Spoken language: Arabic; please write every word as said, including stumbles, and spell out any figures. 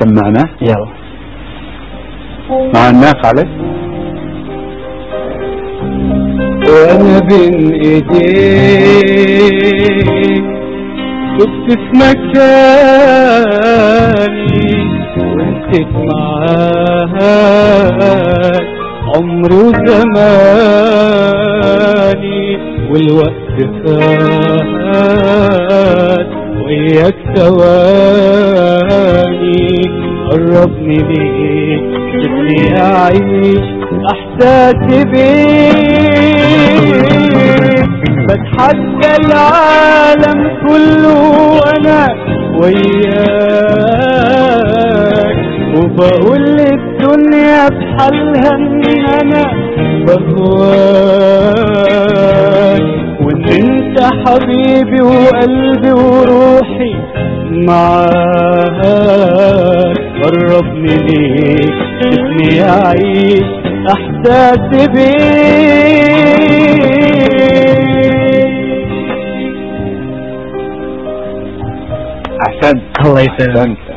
سمعنا يلا مع الناس عليك. وانا بين ايديك كنت في مكاني وانت معاك عمري وزماني والوقت فات وياك ثواني قربني ليك سيبني اعيش احساسي بيك بتحدى العالم كله وانا وياك وبقول للدنيا بحالها ان انا بهواك وان انت حبيبي وقلبي وروحي معاك قربني ليك سيبني اعيش احساسي بيك. احسنت الله يسلمك.